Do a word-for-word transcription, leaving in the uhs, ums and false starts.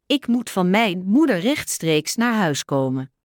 Ik moet van mijn moeder rechtstreeks naar huis komen.